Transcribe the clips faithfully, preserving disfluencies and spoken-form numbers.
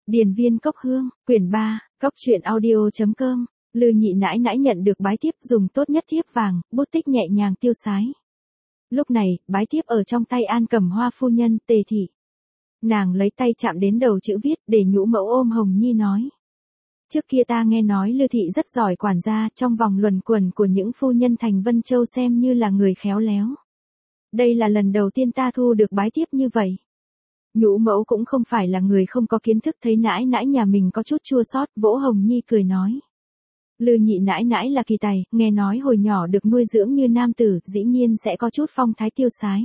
Điền viên cốc hương, quyển ba, cốc truyện audio chấm com, Lư nhị nãi nãi nhận được bái thiếp dùng tốt nhất thiếp vàng, bút tích nhẹ nhàng tiêu sái. Lúc này, bái thiếp ở trong tay An Cẩm Hoa phu nhân, Tề thị. Nàng lấy tay chạm đến đầu chữ viết, để nhũ mẫu ôm Hồng Nhi nói. Trước kia ta nghe nói Lư thị rất giỏi quản gia, trong vòng luẩn quẩn của những phu nhân thành Vân Châu xem như là người khéo léo. Đây là lần đầu tiên ta thu được bái thiếp như vậy. Nhũ mẫu cũng không phải là người không có kiến thức, thấy nãi nãi nhà mình có chút chua xót, vỗ Hồng Nhi cười nói. Lư nhị nãi nãi là kỳ tài, nghe nói hồi nhỏ được nuôi dưỡng như nam tử, dĩ nhiên sẽ có chút phong thái tiêu sái.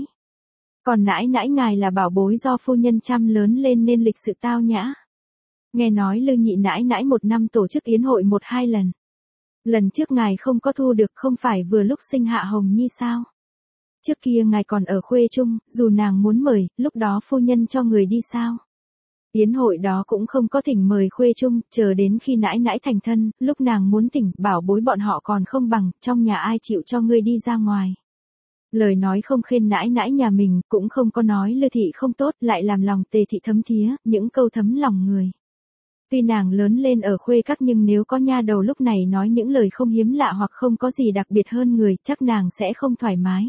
Còn nãi nãi ngài là bảo bối do phu nhân chăm lớn lên nên lịch sự tao nhã. Nghe nói Lư nhị nãi nãi một năm tổ chức yến hội một hai lần. Lần trước ngài không có thu được, không phải vừa lúc sinh hạ Hồng Nhi sao? Trước kia ngài còn ở Khuê Trung, dù nàng muốn mời, lúc đó phu nhân cho người đi sao? Yến hội đó cũng không có thỉnh mời Khuê Trung, chờ đến khi nãi nãi thành thân, lúc nàng muốn thỉnh, bảo bối bọn họ còn không bằng, trong nhà ai chịu cho ngươi đi ra ngoài. Lời nói không khen nãi nãi nhà mình, cũng không có nói Lư thị không tốt, lại làm lòng Tề thị thấm thía, những câu thấm lòng người. Tuy nàng lớn lên ở Khuê Các nhưng nếu có nha đầu lúc này nói những lời không hiếm lạ hoặc không có gì đặc biệt hơn người, chắc nàng sẽ không thoải mái.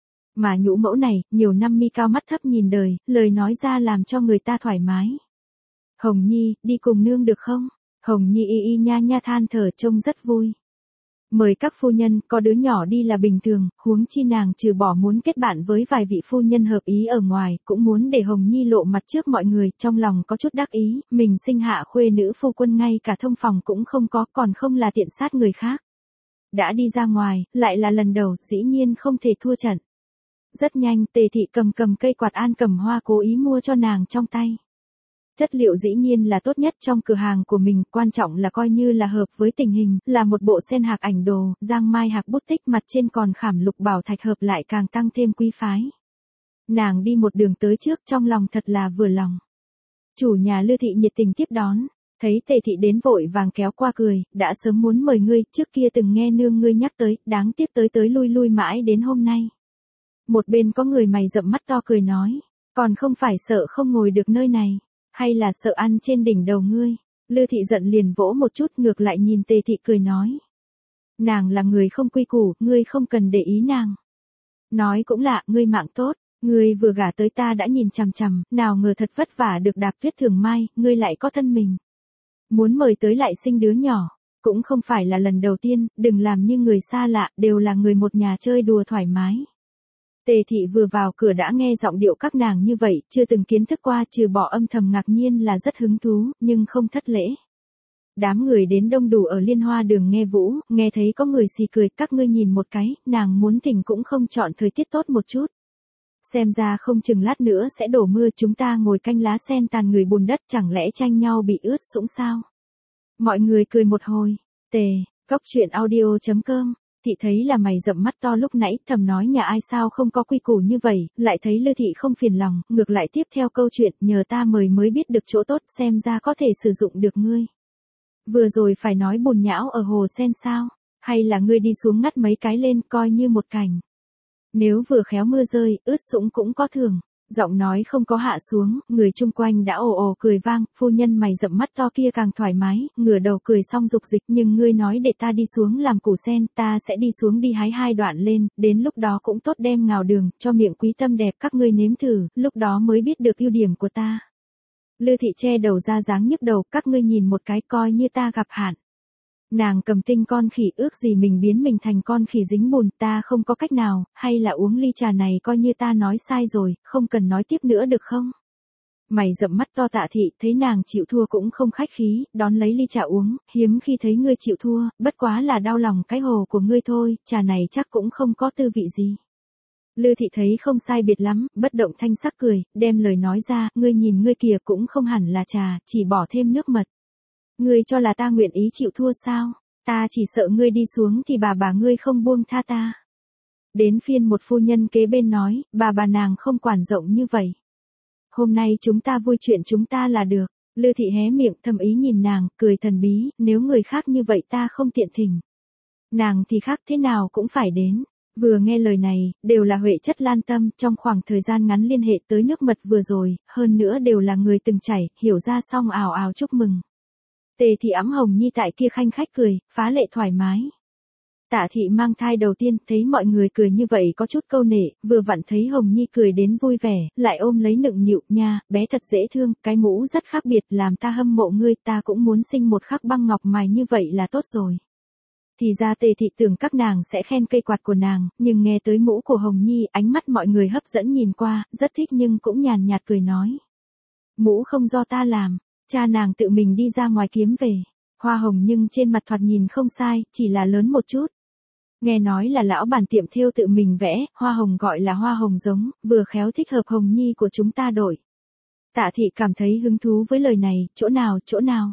Mà nhũ mẫu này, nhiều năm mi cao mắt thấp nhìn đời, lời nói ra làm cho người ta thoải mái. Hồng Nhi, đi cùng nương được không? Hồng Nhi y y nha nha than thở trông rất vui. Mời các phu nhân, có đứa nhỏ đi là bình thường, huống chi nàng trừ bỏ muốn kết bạn với vài vị phu nhân hợp ý ở ngoài, cũng muốn để Hồng Nhi lộ mặt trước mọi người, trong lòng có chút đắc ý, mình sinh hạ khuê nữ phu quân ngay cả thông phòng cũng không có, còn không là tiện sát người khác. Đã đi ra ngoài, lại là lần đầu, dĩ nhiên không thể thua trận. Rất nhanh, Tề thị cầm cầm cây quạt An Cẩm Hoa cố ý mua cho nàng trong tay. Chất liệu dĩ nhiên là tốt nhất trong cửa hàng của mình, quan trọng là coi như là hợp với tình hình, là một bộ sen hạc ảnh đồ, giang mai hạc bút tích, mặt trên còn khảm lục bảo thạch hợp lại càng tăng thêm quý phái. Nàng đi một đường tới trước, trong lòng thật là vừa lòng. Chủ nhà Lư thị nhiệt tình tiếp đón, thấy Tề thị đến vội vàng kéo qua cười, đã sớm muốn mời ngươi, trước kia từng nghe nương ngươi nhắc tới, đáng tiếc tới tới lui lui mãi đến hôm nay. Một bên có người mày rậm mắt to cười nói, còn không phải sợ không ngồi được nơi này, hay là sợ ăn trên đỉnh đầu ngươi. Lư thị giận liền vỗ một chút, ngược lại nhìn Tề thị cười nói. Nàng là người không quy củ, ngươi không cần để ý nàng. Nói cũng lạ, ngươi mạng tốt, ngươi vừa gả tới ta đã nhìn chằm chằm, nào ngờ thật vất vả được đạp tuyết thường mai, ngươi lại có thân mình. Muốn mời tới lại sinh đứa nhỏ, cũng không phải là lần đầu tiên, đừng làm như người xa lạ, đều là người một nhà chơi đùa thoải mái. Tề thị vừa vào cửa đã nghe giọng điệu các nàng như vậy, chưa từng kiến thức qua, trừ bỏ âm thầm ngạc nhiên là rất hứng thú, nhưng không thất lễ. Đám người đến đông đủ ở Liên Hoa đường nghe vũ, nghe thấy có người xì cười, các ngươi nhìn một cái, nàng muốn thỉnh cũng không chọn thời tiết tốt một chút. Xem ra không chừng lát nữa sẽ đổ mưa, chúng ta ngồi canh lá sen tàn người bùn đất, chẳng lẽ tranh nhau bị ướt sũng sao? Mọi người cười một hồi. Tề, cốc truyện audio chấm com. Thị thấy là mày rậm mắt to lúc nãy, thầm nói nhà ai sao không có quy củ như vậy, lại thấy Lư thị không phiền lòng, ngược lại tiếp theo câu chuyện, nhờ ta mời mới biết được chỗ tốt, xem ra có thể sử dụng được ngươi. Vừa rồi phải nói bùn nhão ở hồ sen sao, hay là ngươi đi xuống ngắt mấy cái lên, coi như một cảnh. Nếu vừa khéo mưa rơi, ướt sũng cũng có thường. Giọng nói không có hạ xuống, người chung quanh đã ồ ồ cười vang, phu nhân mày rậm mắt to kia càng thoải mái, ngửa đầu cười xong dục dịch, nhưng ngươi nói để ta đi xuống làm củ sen, ta sẽ đi xuống đi hái hai đoạn lên, đến lúc đó cũng tốt đem ngào đường, cho miệng quý tâm đẹp các ngươi nếm thử, lúc đó mới biết được ưu điểm của ta. Lư thị che đầu ra dáng nhức đầu, các ngươi nhìn một cái coi như ta gặp hạn. Nàng cầm tinh con khỉ, ước gì mình biến mình thành con khỉ dính bùn, ta không có cách nào, hay là uống ly trà này coi như ta nói sai rồi, không cần nói tiếp nữa được không? Mày rậm mắt to Tạ thị, thấy nàng chịu thua cũng không khách khí, đón lấy ly trà uống, hiếm khi thấy ngươi chịu thua, bất quá là đau lòng cái hồ của ngươi thôi, trà này chắc cũng không có tư vị gì. Lư thị thấy không sai biệt lắm, bất động thanh sắc cười, đem lời nói ra, ngươi nhìn ngươi kìa cũng không hẳn là trà, chỉ bỏ thêm nước mật. Ngươi cho là ta nguyện ý chịu thua sao? Ta chỉ sợ ngươi đi xuống thì bà bà ngươi không buông tha ta. Đến phiên một phu nhân kế bên nói, bà bà nàng không quản rộng như vậy. Hôm nay chúng ta vui chuyện chúng ta là được. Lư thị hé miệng thầm ý nhìn nàng, cười thần bí, nếu người khác như vậy ta không tiện thỉnh. Nàng thì khác thế nào cũng phải đến. Vừa nghe lời này, đều là Huệ chất lan tâm, trong khoảng thời gian ngắn liên hệ tới nước mật vừa rồi, hơn nữa đều là người từng chảy, hiểu ra xong ào ào chúc mừng. Tề thị ẵm Hồng Nhi tại kia khanh khách cười, phá lệ thoải mái. Tạ thị mang thai đầu tiên, thấy mọi người cười như vậy có chút câu nệ, vừa vặn thấy Hồng Nhi cười đến vui vẻ, lại ôm lấy nựng nịu, nha, bé thật dễ thương, cái mũ rất khác biệt, làm ta hâm mộ ngươi, ta cũng muốn sinh một khắc băng ngọc mài như vậy là tốt rồi. Thì ra Tề thị tưởng các nàng sẽ khen cây quạt của nàng, nhưng nghe tới mũ của Hồng Nhi, ánh mắt mọi người hấp dẫn nhìn qua, rất thích nhưng cũng nhàn nhạt cười nói. Mũ không do ta làm, cha nàng tự mình đi ra ngoài kiếm về. Hoa hồng nhưng trên mặt thoạt nhìn không sai, chỉ là lớn một chút. Nghe nói là lão bản tiệm thêu tự mình vẽ, hoa hồng gọi là hoa hồng giống, vừa khéo thích hợp Hồng Nhi của chúng ta đổi. Tạ thị cảm thấy hứng thú với lời này, chỗ nào, chỗ nào.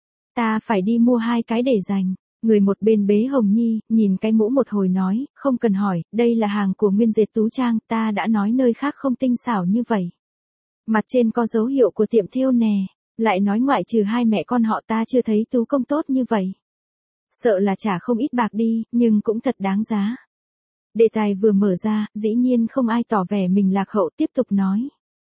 Ta phải đi mua hai cái để dành. Người một bên bế Hồng Nhi, nhìn cái mũ một hồi nói, không cần hỏi, đây là hàng của Nguyên Dệt Tú Trang, ta đã nói nơi khác không tinh xảo như vậy. Mặt trên có dấu hiệu của tiệm thêu nè, lại nói ngoại trừ hai mẹ con họ ta chưa thấy tú công tốt như vậy. Sợ là trả không ít bạc đi, nhưng cũng thật đáng giá. Đề tài vừa mở ra, dĩ nhiên không ai tỏ vẻ mình lạc hậu, tiếp tục nói.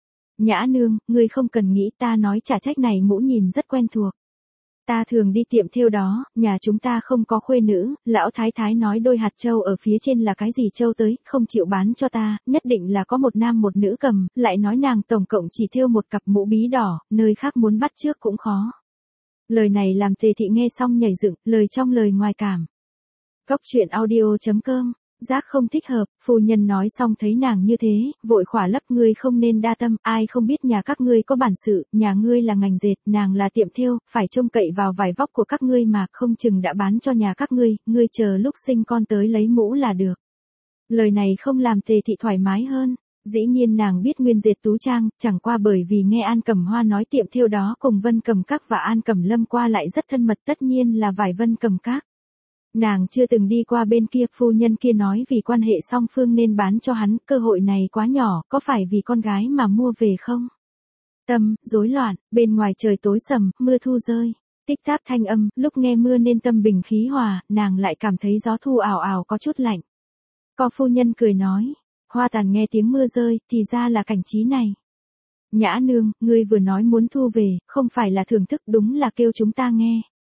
Nhã nương, ngươi không cần nghĩ, ta nói trả trách này mũ nhìn rất quen thuộc. Ta thường đi tiệm thêu đó, nhà chúng ta không có khuê nữ, lão thái thái nói đôi hạt châu ở phía trên là cái gì châu tới, không chịu bán cho ta, nhất định là có một nam một nữ cầm, lại nói nàng tổng cộng chỉ thêu một cặp mũ bí đỏ, nơi khác muốn bắt chước cũng khó. Lời này làm Tề thị nghe xong nhảy dựng, lời trong lời ngoài cảm. Cóc truyện audio chấm com, giác không thích hợp, phu nhân nói xong thấy nàng như thế, vội khỏa lấp, ngươi không nên đa tâm, ai không biết nhà các ngươi có bản sự, nhà ngươi là ngành dệt, nàng là tiệm thêu, phải trông cậy vào vải vóc của các ngươi mà không chừng đã bán cho nhà các ngươi, ngươi chờ lúc sinh con tới lấy mũ là được. Lời này không làm Tề thị thoải mái hơn. Dĩ nhiên nàng biết Nguyên Dệt Tú Trang, chẳng qua bởi vì nghe An Cẩm Hoa nói tiệm thêu đó cùng Vân Cẩm Các và An Cẩm Lâm qua lại rất thân mật, tất nhiên là vải Vân Cẩm Các. Nàng chưa từng đi qua bên kia, phu nhân kia nói vì quan hệ song phương nên bán cho hắn, cơ hội này quá nhỏ, có phải vì con gái mà mua về không? Tâm, rối loạn, bên ngoài trời tối sầm, mưa thu rơi. Tích táp thanh âm, lúc nghe mưa nên tâm bình khí hòa, nàng lại cảm thấy gió thu ảo ảo có chút lạnh. Có phu nhân cười nói. Hoa Tàn nghe tiếng mưa rơi, thì ra là cảnh trí này. Nhã nương, ngươi vừa nói muốn thu về, không phải là thưởng thức, đúng là kêu chúng ta nghe.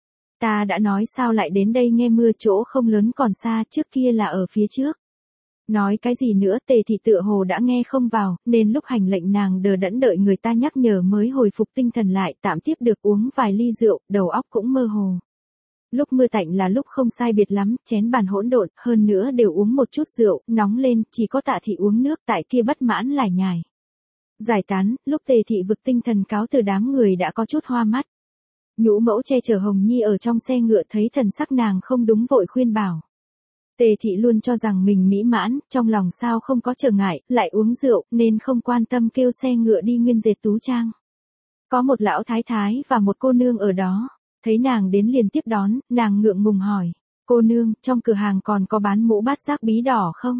Ta đã nói sao lại đến đây nghe mưa, chỗ không lớn còn xa, trước kia là ở phía trước. Nói cái gì nữa, Tề thị tựa hồ đã nghe không vào, nên lúc hành lệnh nàng đờ đẫn đợi người ta nhắc nhở mới hồi phục tinh thần lại, tạm tiếp được uống vài ly rượu, đầu óc cũng mơ hồ. Lúc mưa tạnh là lúc không sai biệt lắm, chén bàn hỗn độn, hơn nữa đều uống một chút rượu, nóng lên, chỉ có Tạ thị uống nước, tại kia bất mãn lải nhải. Giải tán, lúc Tề thị vực tinh thần cáo từ đám người đã có chút hoa mắt. Nhũ mẫu che chở Hồng Nhi ở trong xe ngựa thấy thần sắc nàng không đúng vội khuyên bảo. Tề thị luôn cho rằng mình mỹ mãn, trong lòng sao không có trở ngại, lại uống rượu, nên không quan tâm kêu xe ngựa đi Nguyên Dệt Tú Trang. Có một lão thái thái và một cô nương ở đó. Thấy nàng đến liền tiếp đón, nàng ngượng ngùng hỏi. Cô nương, trong cửa hàng còn có bán mũ bát giác bí đỏ không?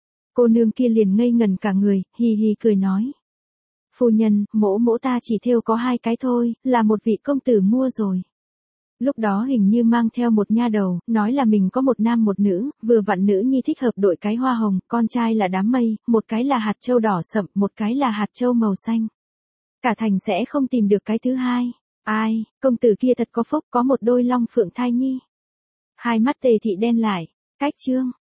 Cô nương kia liền ngây ngần cả người, hì hì cười nói. Phu nhân, mỗ mỗ ta chỉ thêu có hai cái thôi, là một vị công tử mua rồi. Lúc đó hình như mang theo một nha đầu, nói là mình có một nam một nữ, vừa vặn nữ nhi thích hợp đội cái hoa hồng, con trai là đám mây, một cái là hạt châu đỏ sậm, một cái là hạt châu màu xanh. Cả thành sẽ không tìm được cái thứ hai. Ai, công tử kia thật có phúc, có một đôi long phượng thai nhi. Hai mắt Tề thị đen lại, cách chương.